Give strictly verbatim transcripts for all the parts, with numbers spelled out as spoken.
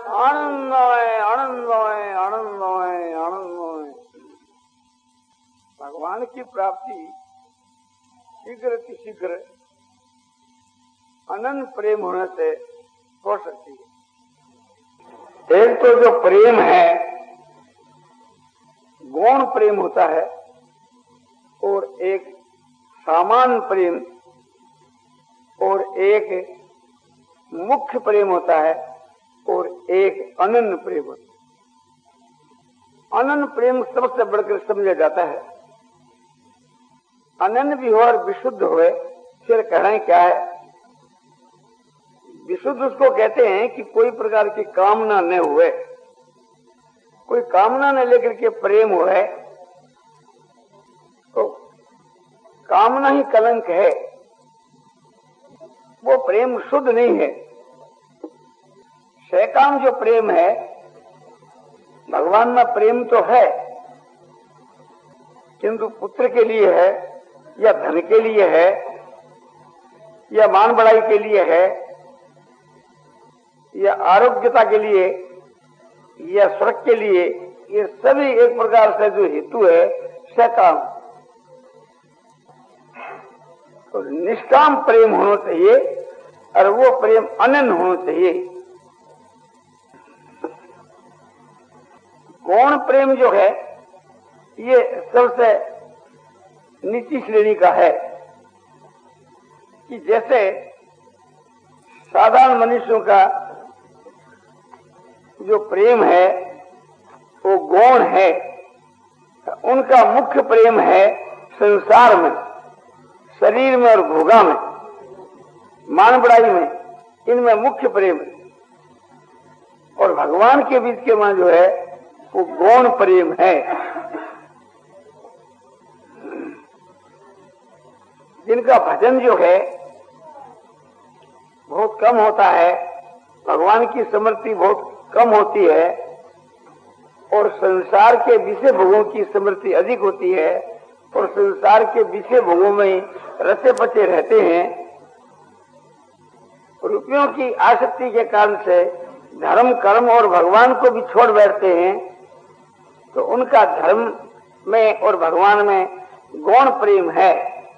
आनंदमय आनंदमय आनंदमय आनंदमय। भगवान की प्राप्ति शीघ्र अति शीघ्र अनंत प्रेम होने से हो सकती है। एक तो जो प्रेम है गौण प्रेम होता है और एक सामान्य प्रेम और एक मुख्य प्रेम होता है और एक अनन्य प्रेम होता है। अनन्य प्रेम सबसे बढ़कर समझा जाता है। अनन्य भी हो और विशुद्ध होए, फिर कहना क्या है? विशुद्ध उसको कहते हैं कि कोई प्रकार की कामना न हुए, कोई कामना न लेकर के प्रेम हुए, तो कामना ही कलंक है, वो प्रेम शुद्ध नहीं है। सकाम जो प्रेम है, भगवान में प्रेम तो है किंतु पुत्र के लिए है या धन के लिए है या मान बढ़ाई के लिए है या आरोग्यता के लिए या स्वर्ग के लिए, ये सभी एक प्रकार से जो हेतु है सकाम। तो निष्काम प्रेम होना चाहिए और वो प्रेम अनन्य होना चाहिए। गौण प्रेम जो है ये सबसे नीची श्रेणी का है कि जैसे साधारण मनुष्यों का जो प्रेम है वो गौण है, उनका मुख्य प्रेम है संसार में, शरीर में और भोगा में, मान बढ़ाई में, इनमें मुख्य प्रेम है। और भगवान के बीच के में जो है वो गौण प्रेम है। जिनका भजन जो है बहुत कम होता है, भगवान की स्मृति बहुत कम होती है और संसार के विषय भोगों की स्मृति अधिक होती है और संसार के विषय भोगों में रचे पचे रहते हैं, रुपयों की आसक्ति के कारण से धर्म कर्म और भगवान को भी छोड़ बैठते हैं, तो उनका धर्म में और भगवान में गौण प्रेम है।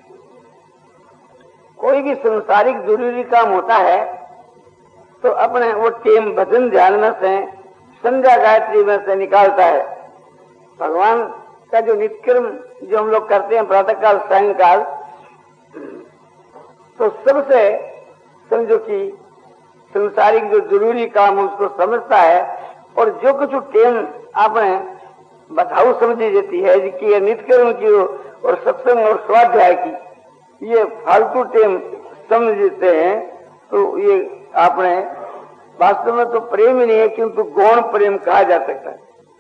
कोई भी संसारिक जरूरी काम होता है तो अपने वो टेम भजन ध्यान में से, संध्या गायत्री में से निकालता है। भगवान का जो नित्यक्रम जो हम लोग करते हैं प्रातः काल सायंकाल, तो सबसे समझो कि संसारिक जो जरूरी काम उसको समझता है और जो कुछ टेम आपने बताऊ समझी जाती है कि ये नित्यकर्म की और सत्संग और स्वाध्याय की ये फालतू टेम समझते हैं, तो ये आपने वास्तव में तो प्रेम ही नहीं है किंतु गौण प्रेम कहा जा सकता है।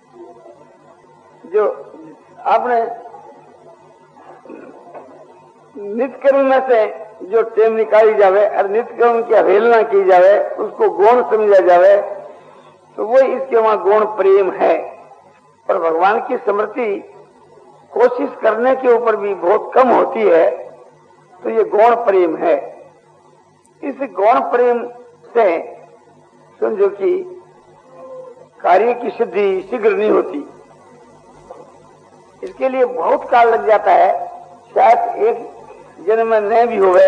जो आपने नित्यकर्म में से जो टेम निकाली जावे और नित्यकर्म की अवहेलना की जावे, उसको गौण समझा जावे, तो वो इसके वहां गौण प्रेम है। और भगवान की स्मृति कोशिश करने के ऊपर भी बहुत कम होती है, तो ये गौण प्रेम है। इस गौण प्रेम से समझो कि कार्य की सिद्धि शीघ्र नहीं होती, इसके लिए बहुत काल लग जाता है, शायद एक जन्म में न भी होवे।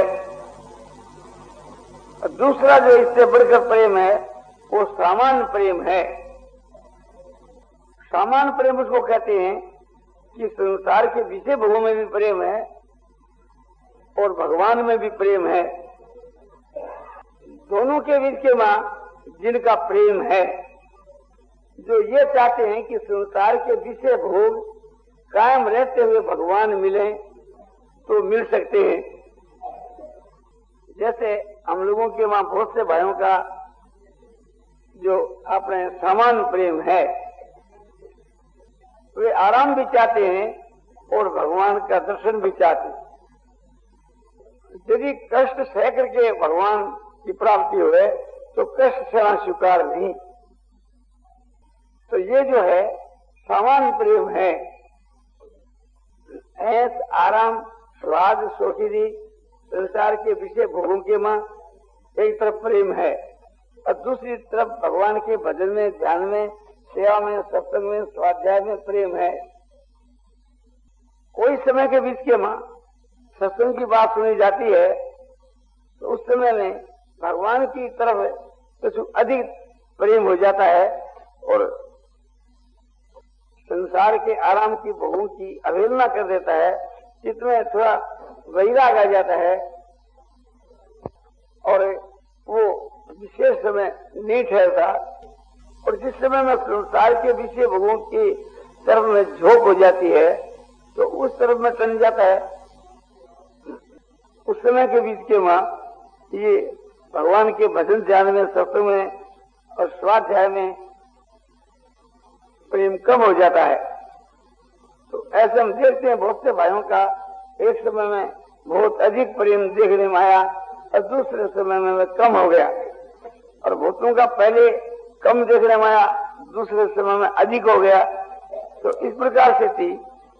और दूसरा जो इससे बढ़कर प्रेम है वो सामान्य प्रेम है। सामान्य प्रेम उसको कहते हैं कि संसार के विषय भोगों में भी प्रेम है और भगवान में भी प्रेम है। दोनों के बीच के मां जिनका प्रेम है, जो ये चाहते हैं कि संसार के विषय भोग कायम रहते हुए भगवान मिले तो मिल सकते हैं। जैसे हम लोगों के वहां बहुत से भाइयों का जो अपने सामान्य प्रेम है, वे आराम भी चाहते हैं और भगवान का दर्शन भी चाहते हैं। यदि कष्ट सह करके भगवान की प्राप्ति हुए तो कष्ट सहना स्वीकार नहीं। तो ये जो है सामान्य प्रेम है। ऐस आराम स्वाद सोखीदी संसार के विषय भोगों के मां एक तरफ प्रेम है और दूसरी तरफ भगवान के भजन में, ध्यान में, सेवा में, सत्संग में, स्वाध्याय में प्रेम है। कोई समय के बीच के मां सत्संग की बात सुनी जाती है तो उस समय में भगवान की तरफ कुछ अधिक प्रेम हो जाता है और संसार के आराम की भोगों की अवहेलना कर देता है। जिसमें थोड़ा वैराग आ जाता है और वो विशेष समय नहीं ठहरता और जिस समय में संसार के विषय भोगों की तरफ में झोंक हो जाती है तो उस तरफ में टन जाता है। उस समय के बीच के मां ये भगवान के भजन ध्यान में, सत्संग में और स्वाध्याय में प्रेम कम हो जाता है। तो ऐसे हम देखते हैं बहुत से भाइयों का एक समय में बहुत अधिक प्रेम देखने में आया और दूसरे समय में वह कम हो गया, और बहुतों का पहले कम देखने में आया, दूसरे समय में अधिक हो गया। तो इस प्रकार से थी।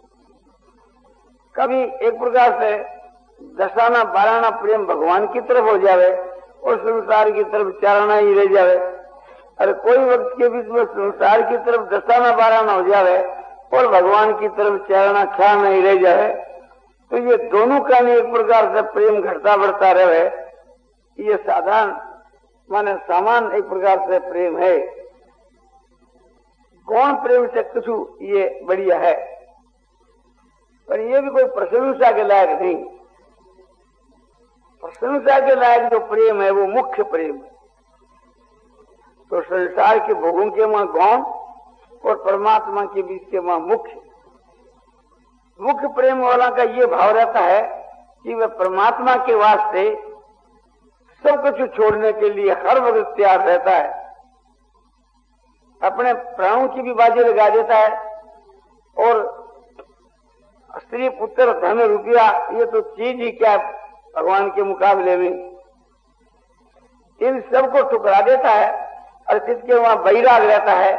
कभी एक प्रकार से दसाना बाराना प्रेम भगवान की तरफ हो जावे और संसार की तरफ चाराना ही रह जावे, और कोई वक्त के बीच में संसार की तरफ दसाना बाराना हो जावे और भगवान की तरफ चाराना ख्याल नहीं रह जावे, तो ये दोनों का नहीं एक प्रकार से प्रेम घटता बढ़ता रहे। ये साधारण माने सामान एक प्रकार से प्रेम है। गौण प्रेम से कुछ ये बढ़िया है, पर ये भी कोई प्रशंसा के लायक नहीं। प्रशंसा के लायक जो प्रेम है वो मुख्य प्रेम है। तो संसार के भोगों के मां गौण और परमात्मा के बीच के मां मुख्य मुख्य प्रेम वाला का ये भाव रहता है कि वह परमात्मा के वास्ते सब कुछ छोड़ने के लिए हर वक्त तैयार रहता है। अपने प्राणों की भी बाजी लगा देता है और स्त्री पुत्र धन रुपया ये तो चीज ही क्या भगवान के मुकाबले में, इन सबको ठुकरा देता है और जिसके वहां बैराग रहता है,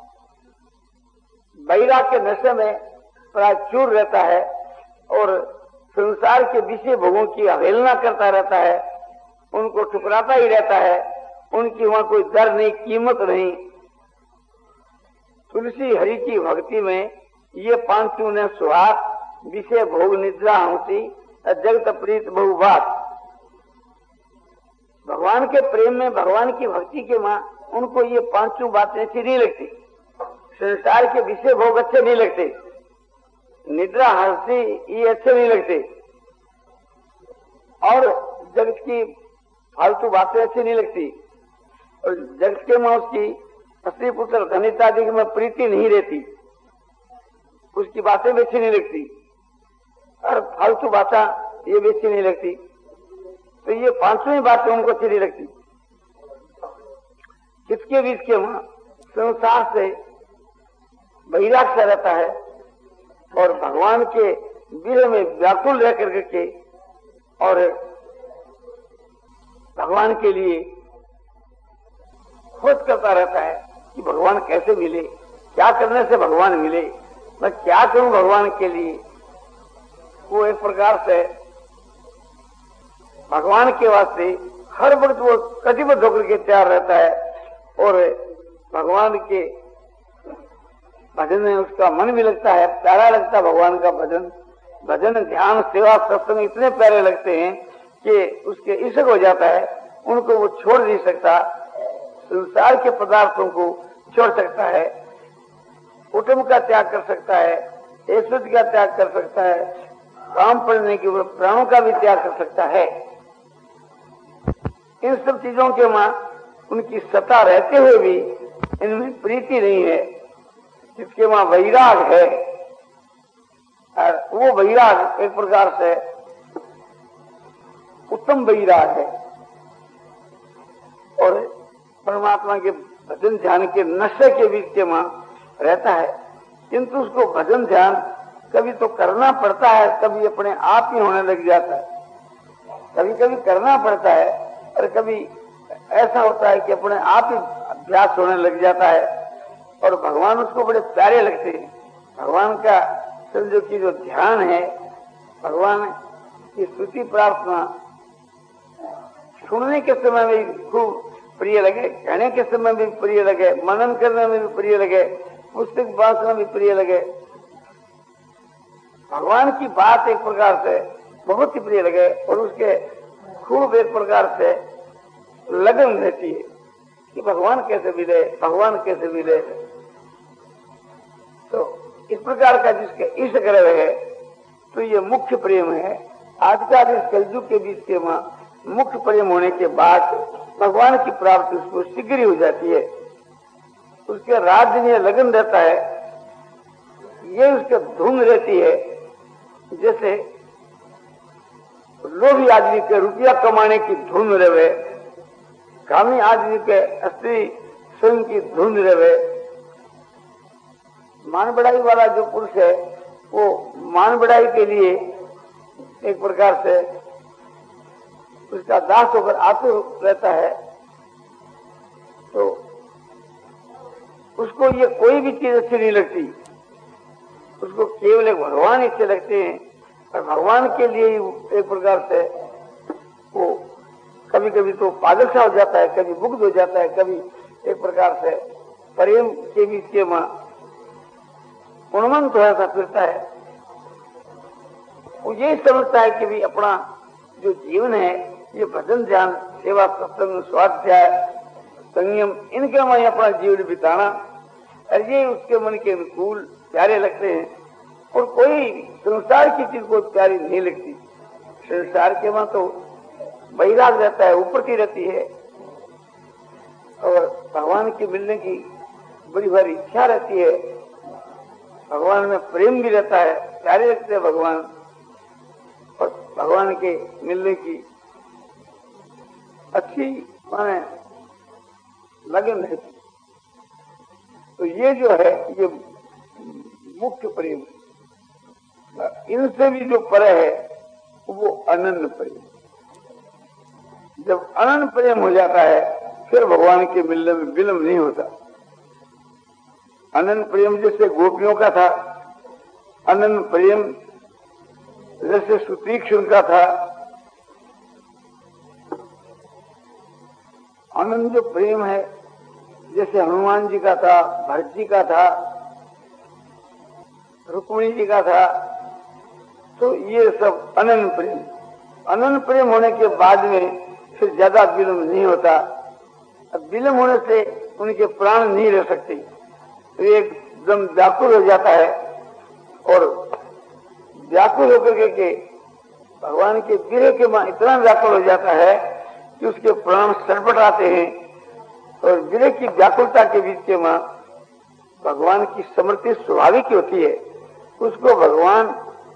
बैराग के नशे में प्राचूर रहता है और संसार के विषय भोगों की अवहेलना करता रहता है, उनको ठुकराता ही रहता है, उनकी वहां कोई दर नहीं, कीमत नहीं। तुलसी हरि की भक्ति में ये पांचों ने सुहाग विषय भोग निद्रा होती जगत प्रीत बहु बात। भगवान के प्रेम में, भगवान की भक्ति के मां उनको ये पांचों बातें अच्छी नहीं लगती। संसार के विषय भोग अच्छे नहीं लगते, निद्रा हंसी ये अच्छे नहीं लगते, और जगत की फालतू बातें अच्छी नहीं लगती, और जगत के मां उसकी स्त्री पुत्र धन इत्यादि में प्रीति नहीं रहती, उसकी बातें भी अच्छी नहीं लगती, और फालतू बातें ये भी अच्छी नहीं लगती। तो ये पांचों ही बातें उनको अच्छी नहीं लगती। किसके बीच के मां संसार से बैराग सा रहता है और भगवान के विरह में व्याकुल रह करके और भगवान के लिए खोज करता रहता है कि भगवान कैसे मिले, क्या करने से भगवान मिले, मैं क्या करूं भगवान के लिए। वो एक प्रकार से भगवान के वास्ते हर वक्त वो कटिबद्ध होकर के तैयार रहता है और भगवान के भजन में उसका मन भी लगता है, प्यारा लगता है भगवान का भजन। भजन ध्यान सेवा सत्संग इतने प्यारे लगते हैं कि उसके इश्क हो जाता है, उनको वो छोड़ नहीं सकता, संसार के पदार्थों को छोड़ सकता है, कुटुंब का त्याग कर सकता है, ऐश्वर्य का त्याग कर सकता है, काम पड़ने के प्राणों का भी त्याग कर सकता है। इन सब चीजों के मां उनकी सत्ता रहते हुए भी इनमें प्रीति नहीं है, जिसके मां वैराग है। और वो वैराग एक प्रकार से उत्तम वैराग है और परमात्मा के भजन ध्यान के नशे के बीच के मां रहता है। किंतु उसको भजन ध्यान कभी तो करना पड़ता है, कभी अपने आप ही होने लग जाता है। कभी कभी करना पड़ता है और कभी ऐसा होता है कि अपने आप ही अभ्यास होने लग जाता है और भगवान उसको बड़े प्यारे लगते हैं। भगवान का समझो कि जो ध्यान है, भगवान की स्तुति प्रार्थना सुनने के समय में खूब प्रिय लगे, कहने के समय भी प्रिय लगे, मनन करने में भी प्रिय लगे, पुस्तक वाचना भी प्रिय लगे, भगवान की बात एक प्रकार से बहुत ही प्रिय लगे और उसके खूब एक प्रकार से लगन रहती है कि भगवान कैसे मिले, भगवान कैसे मिले। तो इस प्रकार का जिसके इष्ट ग्रह है तो ये मुख्य प्रेम है। आज का इस कलयुग के बीच के मां मुख्य प्रेम होने के बाद भगवान की प्राप्ति उसको शीघ्र हो जाती है, उसके राज्य में लगन रहता है, ये उसके धुन रहती है। जैसे लोभी आदमी के रुपया कमाने की धुन रहे, कामी आदमी के स्त्री स्वयं की धुन रहे। मान बढ़ाई वाला जो पुरुष है वो मान बढ़ाई के लिए एक प्रकार से उसका दास होकर आतुर रहता है, तो उसको ये कोई भी चीज अच्छी नहीं लगती, उसको केवल एक भगवान अच्छे लगते हैं। और भगवान के लिए एक प्रकार से वो कभी कभी तो पागल सा हो जाता है, कभी मुग्ध हो जाता है, कभी एक प्रकार से प्रेम के बीच के मां उन्मन थोड़ा सा फिरता है। वो यही समझता है कि भी अपना जो जीवन है ये भजन ध्यान सेवा सत्संग स्वाध्याय संयम इनके में अपना जीवन बिताना, और ये उसके मन के अनुकूल प्यारे लगते हैं। और कोई संसार की चीज को प्यारी नहीं लगती। संसार के वहां तो वैराग रहता है, ऊपरती रहती है, और भगवान के मिलने की बड़ी भारी इच्छा रहती है, भगवान में प्रेम भी रहता है, प्यारे लगते हैं भगवान, और भगवान के मिलने की अच्छी माने लगन रहती। तो ये जो है ये मुख्य प्रेम, इनसे भी जो परे है वो अनन्य प्रेम। जब अनन्य प्रेम हो जाता है फिर भगवान के मिलने में विलंब नहीं होता। अनन्य प्रेम जैसे गोपियों का था, अनन्य प्रेम जैसे सुतीक्षण का था, अनन्य जो प्रेम है जैसे हनुमान जी का था, भरत जी का था, रुक्मिणी जी का था। तो ये सब अनन्य प्रेम, अनन्य प्रेम होने के बाद में फिर ज्यादा विलंब नहीं होता। अब विलंब होने से उनके प्राण नहीं रह सकते, तो एकदम व्याकुल हो जाता है, और व्याकुल होकर के, के भगवान के विरह के मां इतना व्याकुल हो जाता है कि उसके प्राण सरपट आते हैं। और विरह की व्याकुलता के बीच के मां भगवान की स्मृति स्वाभाविक होती है, उसको भगवान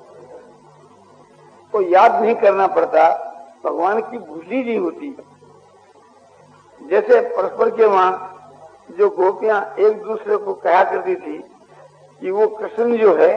को याद नहीं करना पड़ता, भगवान की भूली नहीं होती। जैसे परस्पर के मां जो गोपियां एक दूसरे को कहा करती थी कि वो कृष्ण जो है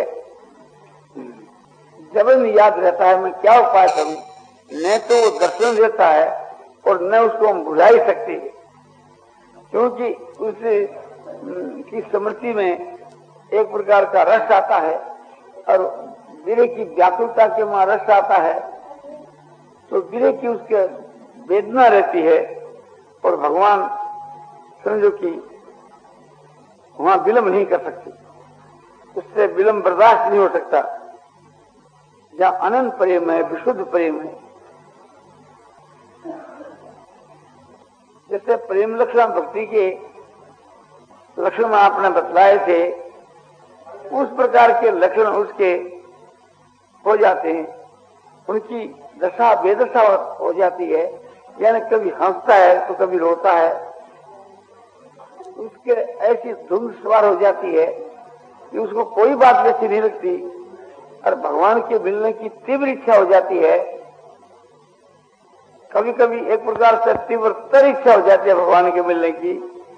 जबरन याद रहता है, मैं क्या उपाय करूं, न तो वो दर्शन देता है और न उसको हम भुला ही सकते, क्योंकि उस की स्मृति में एक प्रकार का रस आता है और विरह की व्याकुलता के वहां रस आता है। तो विरह की उसके वेदना रहती है, और भगवान समझो कि वहां विलंब नहीं कर सकते, उससे विलंब बर्दाश्त नहीं हो सकता। जहाँ अनंत प्रेम है, विशुद्ध प्रेम है, जैसे प्रेम लक्षण भक्ति के लक्षण आपने बतलाए थे, उस प्रकार के लक्षण उसके हो जाते हैं। उनकी दशा बेदशा हो जाती है, यानी कभी हंसता है तो कभी रोता है, उसके ऐसी धुंध सवार हो जाती है कि उसको कोई बात जैसी नहीं लगती, और भगवान के मिलने की तीव्र इच्छा हो जाती है। कभी कभी एक प्रकार से तीव्रतर इच्छा हो जाती है भगवान के मिलने की,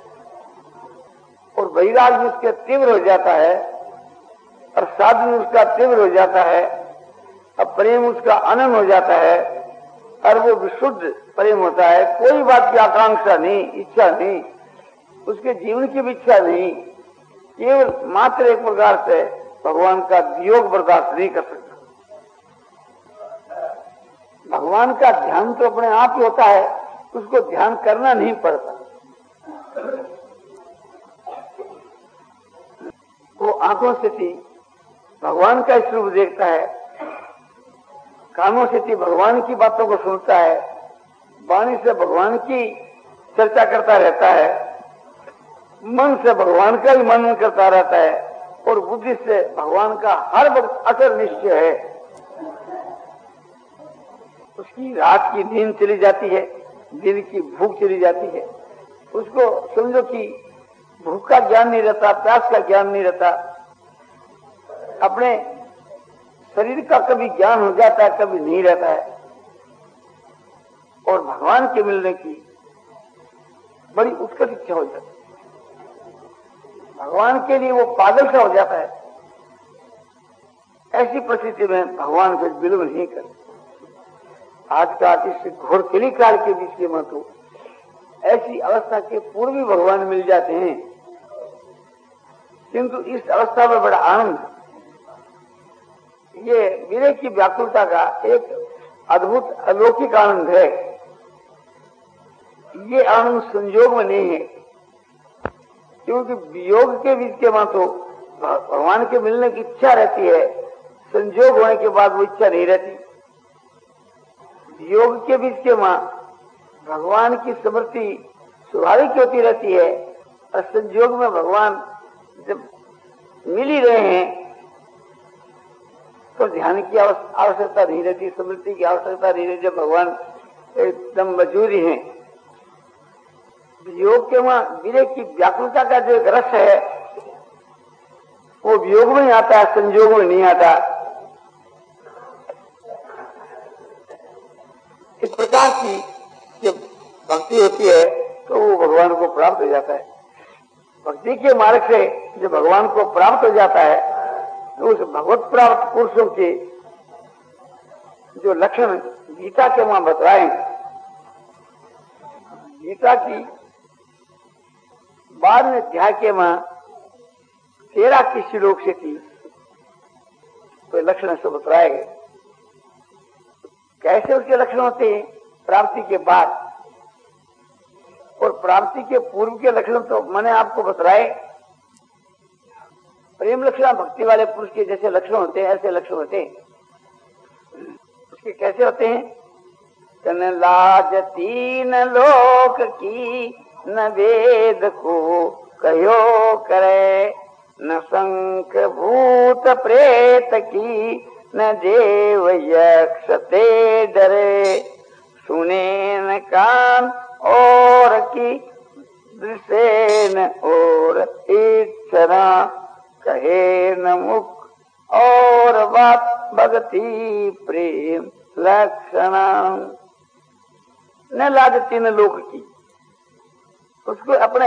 और वैराग भी उसके तीव्र हो जाता है, और साधन उसका तीव्र हो जाता है, अब प्रेम उसका अनन्य हो जाता है, और वो विशुद्ध प्रेम होता है। कोई बात की आकांक्षा नहीं, इच्छा नहीं, उसके जीवन की भी इच्छा नहीं, केवल मात्र एक प्रकार से भगवान का वियोग बर्दाश्त नहीं कर सकता। भगवान का ध्यान तो अपने आप ही होता है, उसको ध्यान करना नहीं पड़ता। वो आंखों से थी भगवान का स्वरूप देखता है, कानों से थी भगवान की बातों को सुनता है, वाणी से भगवान की चर्चा करता रहता है, मन से भगवान का ही मनन करता रहता है, और बुद्धि से भगवान का हर वक्त अटल निश्चय है। उसकी रात की नींद चली जाती है, दिन की भूख चली जाती है। उसको समझो कि भूख का ज्ञान नहीं रहता, प्यास का ज्ञान नहीं रहता, अपने शरीर का कभी ज्ञान हो जाता है, कभी नहीं रहता है। और भगवान के मिलने की बड़ी उत्कट इच्छा हो जाती है, भगवान के लिए वो पागल सा हो जाता है। ऐसी परिस्थिति में भगवान को विलंब नहीं कर। आज का इस घोर कली काल के बीच के मत हो, ऐसी अवस्था के पूर्व भी भगवान मिल जाते हैं, किंतु इस अवस्था में बड़ा आनंद। ये विरह की व्याकुलता का एक अद्भुत अलौकिक आनंद है। ये आनंद संयोग में नहीं है, क्योंकि वियोग के बीच के मां तो भगवान के मिलने की इच्छा रहती है, संयोग होने के बाद वो इच्छा नहीं रहती। वियोग के बीच के मां भगवान की स्मृति स्वाभाविक होती रहती है, और संयोग में भगवान जब मिल ही रहे हैं तो ध्यान की आवश्यकता नहीं रहती, स्मृति की आवश्यकता नहीं रहती, जब भगवान एकदम मौजूद ही हैं। वियोग के वहां विरह की व्याकुलता का जो एक रस है वो वियोग में ही आता है, संयोग में नहीं आता। इस प्रकार की जब भक्ति होती है तो वो भगवान को प्राप्त हो जाता है। भक्ति के मार्ग से जब भगवान को प्राप्त हो जाता है तो उस भगवत प्राप्त पुरुषों के जो लक्षण गीता के वहां बतलाए, गीता की बाद में अध्याय के वहां तेरह की श्लोक से थी तो लक्षण से बतलाए गए। कैसे उसके लक्षण होते हैं प्राप्ति के बाद, और प्राप्ति के पूर्व के लक्षण तो मैंने आपको बतलाए। प्रेम लक्षण भक्ति वाले पुरुष के जैसे लक्षण होते हैं ऐसे लक्षण होते हैं। उसके कैसे होते हैं? तन लाज तीन लोक की, न वेद को कहो करे, न शंख भूत प्रेत की, न देव यक्ष ते डरे, सुने न कान और की, दृश्य न और इच्छा, कहे न मुख और बात, भक्ति प्रेम लक्षण। न लाज तीन लोक की, उसको अपने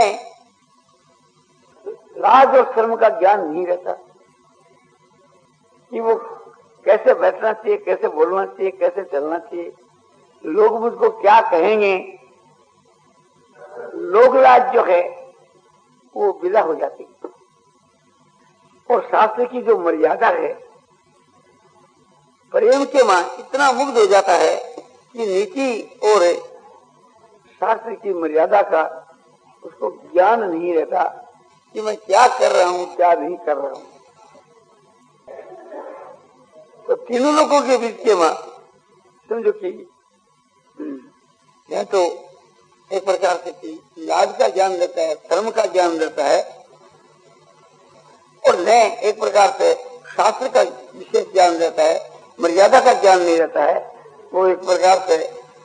लाज और शर्म का ज्ञान नहीं रहता कि वो कैसे बैठना चाहिए, कैसे बोलना चाहिए, कैसे चलना चाहिए, लोग मुझको क्या कहेंगे। लोक लाज जो है वो विदा हो जाती है, और शास्त्र की जो मर्यादा है प्रेम के मां इतना मुग्ध हो जाता है कि नीति और शास्त्र की मर्यादा का उसको ज्ञान नहीं रहता कि मैं क्या कर रहा हूं, क्या नहीं कर रहा हूं। तो तीनों लोगों के बीच के मां समझो कि यह तो एक प्रकार से लाज का ज्ञान रहता है, धर्म का ज्ञान रहता है, और न एक प्रकार से शास्त्र का विशेष ज्ञान रहता है, मर्यादा का ज्ञान नहीं रहता है। वो एक प्रकार से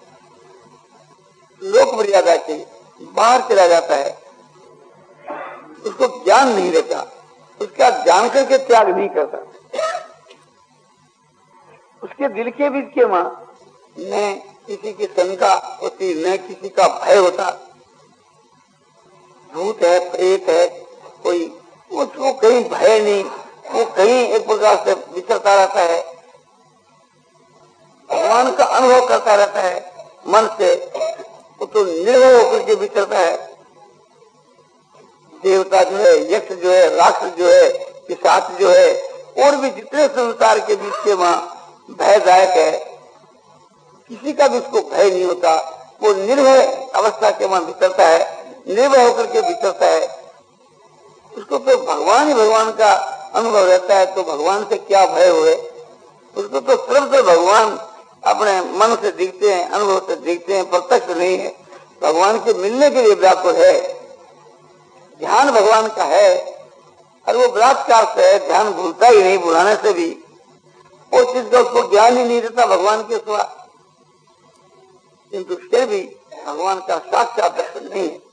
लोक मर्यादा के बाहर चला जाता है, उसको ज्ञान नहीं रहता, उसका जान करके त्याग नहीं करता। उसके दिल के बीच के मां न किसी की शंका होती, न किसी का भय होता। भूत है, प्रेत है, कोई उसको कहीं भय नहीं, वो कहीं एक प्रकार से विचरता रहता है, भगवान का अनुभव करता रहता है मन से, वो तो निर्भय होकर के विचरता है। देवता जो है, यक्ष जो है, राक्षस जो है, पिशाच जो है, और भी जितने संसार के बीच के वहां भयदायक है, किसी का भी उसको भय नहीं होता, वो निर्भय अवस्था के वहां विचरता है, निर्भय होकर के विचरता है, उसको तो भगवान ही भगवान का अनुभव रहता है। तो भगवान से क्या भय हुए, उसको तो सर्वत्र भगवान अपने मन से दिखते हैं, अनुभव से दिखते हैं, प्रत्यक्ष नहीं है, भगवान के मिलने के लिए व्याकुल है। ध्यान भगवान का है और वो बलात्कार से है, ध्यान भूलता ही नहीं, भुलाने से भी वो चीज का उसको ज्ञान ही नहीं रहता भगवान के सिवा, किंतु फिर भी भगवान का साक्षात दर्शन नहीं है।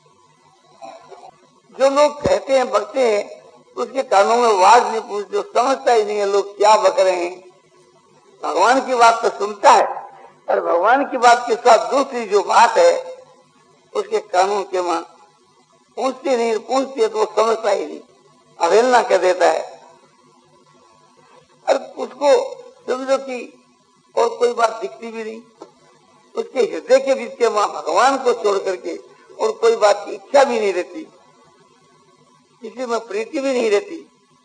जो लोग कहते हैं बकते हैं, उसके कानों में आवाज नहीं पूछते, जो समझता ही नहीं है लोग क्या बक रहे हैं। भगवान की बात तो सुनता है, और भगवान की बात के साथ दूसरी जो बात है उसके कानों के वहां पूछती नहीं, पूछती है तो वो समझता ही नहीं, अवहेलना कर देता है। और उसको समझो कि और कोई बात दिखती भी नहीं, उसके हृदय के बीच के वहां भगवान को छोड़ करके और कोई बात की इच्छा भी नहीं रहती, किसी में प्रीति भी नहीं रहती,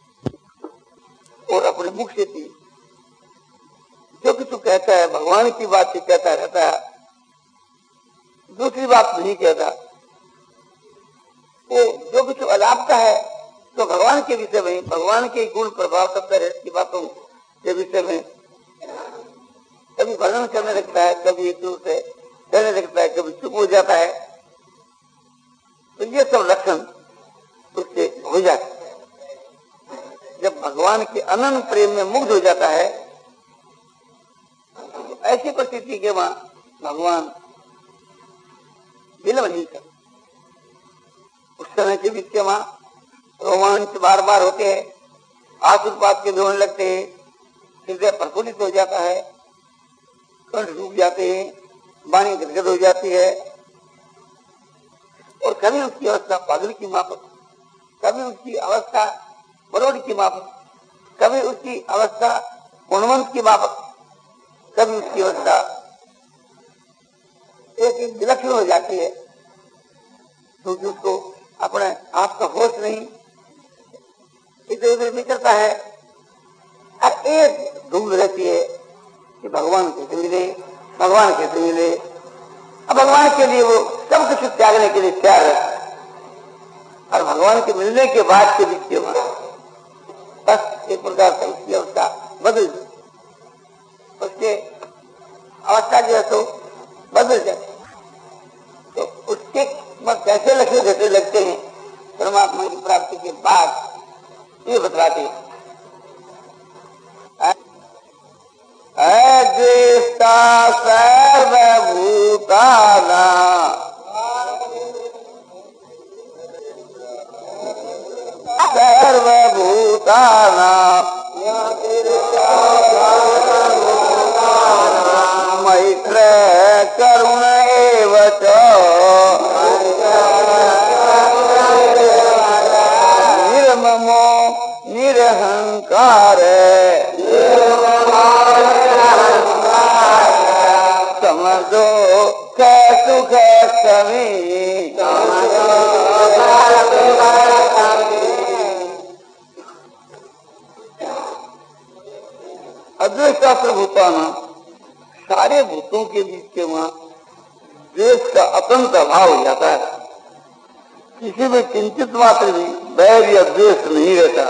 और अपने मुख से थी जो कुछ कहता है भगवान की बात ही कहता रहता है, दूसरी बात नहीं कहता। वो जो कुछ अलापता है तो भगवान के विषय में, भगवान के गुण प्रभाव करता है की बातों के विषय में, कभी वर्णन करने लगता है, कभी एक दूसरे कहने लगता है, कभी चुप हो जाता है। तो ये सब लक्षण उससे हो जाते हैं। जब भगवान के अनंत प्रेम में मुग्ध हो जाता है तो ऐसी परिस्थिति के वहां भगवान विलंब नहीं कर, उस समय के बीच के वहां रोमांच बार बार होते हैं, आशीर्वाद के होने लगते हैं, हृदय प्रफुल्लित हो जाता है, कंठ डूब जाते हैं, वाणी गदगद हो जाती है, और कभी उसकी अवस्था पागल की माफक, कभी उसकी अवस्था बरोड़ की माफक, कभी उसकी अवस्था गुणवंत की माफक, कभी उसकी अवस्था एक विलक्षण हो जाती है, क्योंकि उसको अपने आप का होश नहीं, इधर उधर निकलता है। अब एक ढूंढ रहती है कि भगवान कैसे मिले, भगवान कैसे मिले। अब भगवान के लिए वो सब कुछ त्यागने के लिए तैयार है, और भगवान के मिलने के बाद के बीच में बस एक प्रकार से उसकी अवस्था बदल जाए, उसके अवस्था जो है तो बदल जाए। तो उसके कैसे लक्ष्य घटे लगते हैं परमात्मा की प्राप्ति के बाद, ये बतलाते हैं। अदृष्टा सर्वभूताना सर्वभूताना मैत्र करुण एव च निर्ममो निरहंकार समझो सुख कमी अद्वैत भूताना, सारे भूतों के बीच के वहां द्वेष का अत्यंत अभाव हो जाता है। किसी में किंचित मात्र भी बैर या द्वेष नहीं रहता,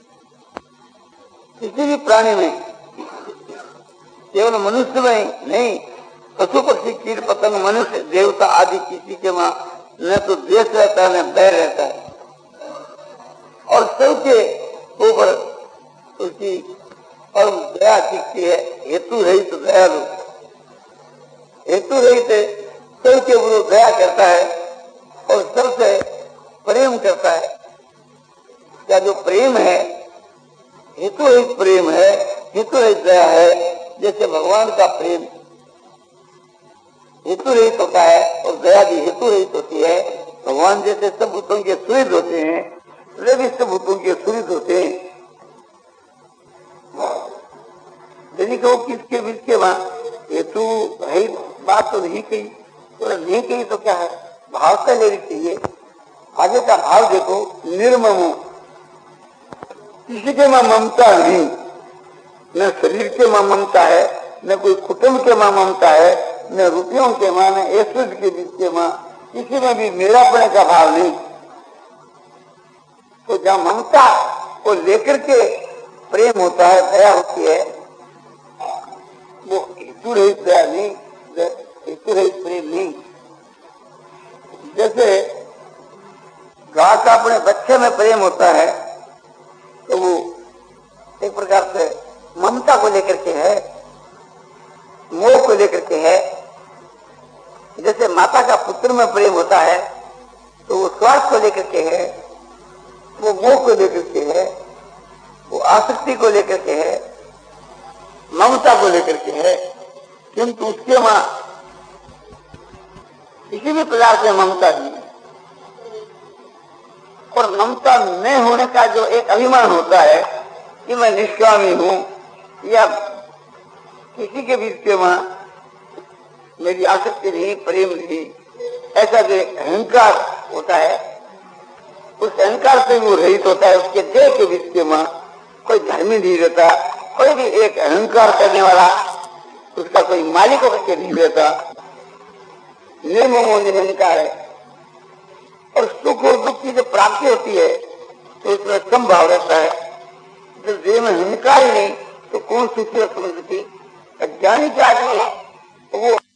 किसी भी प्राणी में, केवल मनुष्य में नहीं, पशु पक्षी कीट पतंग मनुष्य देवता आदि किसी के वहां न तो द्वेष रहता है न बैर रहता है, और सबके ऊपर उसकी और दया दिखती है। हेतु रहित तो दयालु, हेतु रहित सबके ऊपर दया करता है और सबसे प्रेम करता है। क्या जो प्रेम है हेतु रहित प्रेम है, हेतु रहित दया है, जैसे भगवान का प्रेम हेतु रहित होता है और दया भी हेतु रहित होती है। भगवान जैसे सब भूतों के सुहृद होते हैं, वे भी सब भूतों के सुहृद होते हैं। यदि कहो किसके बीच के वहां हेतु रहित बात तो नहीं कही, तो नहीं कही तो क्या है, भाव का लेनी चाहिए। आगे का भाव देखो, निर्ममो, किसी के मां ममता नहीं, न शरीर के मां ममता है, न कोई कुटुंब के मां ममता है, न रुपयों के मां, न ऐश्वर्य के बीच के मां, किसी में भी मेरापने का भाव नहीं। तो जहाँ ममता को लेकर के प्रेम होता है, दया होती है, वो हेतु रहित दया नहीं, हेतु रहित प्रेम नहीं। जैसे गाय का अपने बच्चे में प्रेम होता है तो वो एक प्रकार से ममता को लेकर के है, मोह को लेकर के है। जैसे माता का पुत्र में प्रेम होता है तो वो स्वार्थ को लेकर के है, वो मोह को लेकर के है, वो आसक्ति को लेकर के है, ममता को लेकर के है। किंतु उसके मां किसी भी प्रकार से ममता नहीं। और ममता न होने का जो एक अभिमान होता है कि मैं निष्कामी हूं, या किसी के बीच के मां मेरी आसक्ति नहीं, प्रेम नहीं, ऐसा जो अहंकार होता है, उस अहंकार से वो रहित होता है। उसके देह के बीच के मां कोई धर्मी नहीं रहता, कोई भी एक अहंकार करने वाला उसका कोई मालिक होकर के नहीं रहता, निर्ममो निरंकार है। और सुख और दुख की जो प्राप्ति होती है तो उसमें कम भाव रहता है। जब देह में अहंकार ही नहीं तो कौन सुखी और सुखी? अज्ञानी क्या आदमी है वो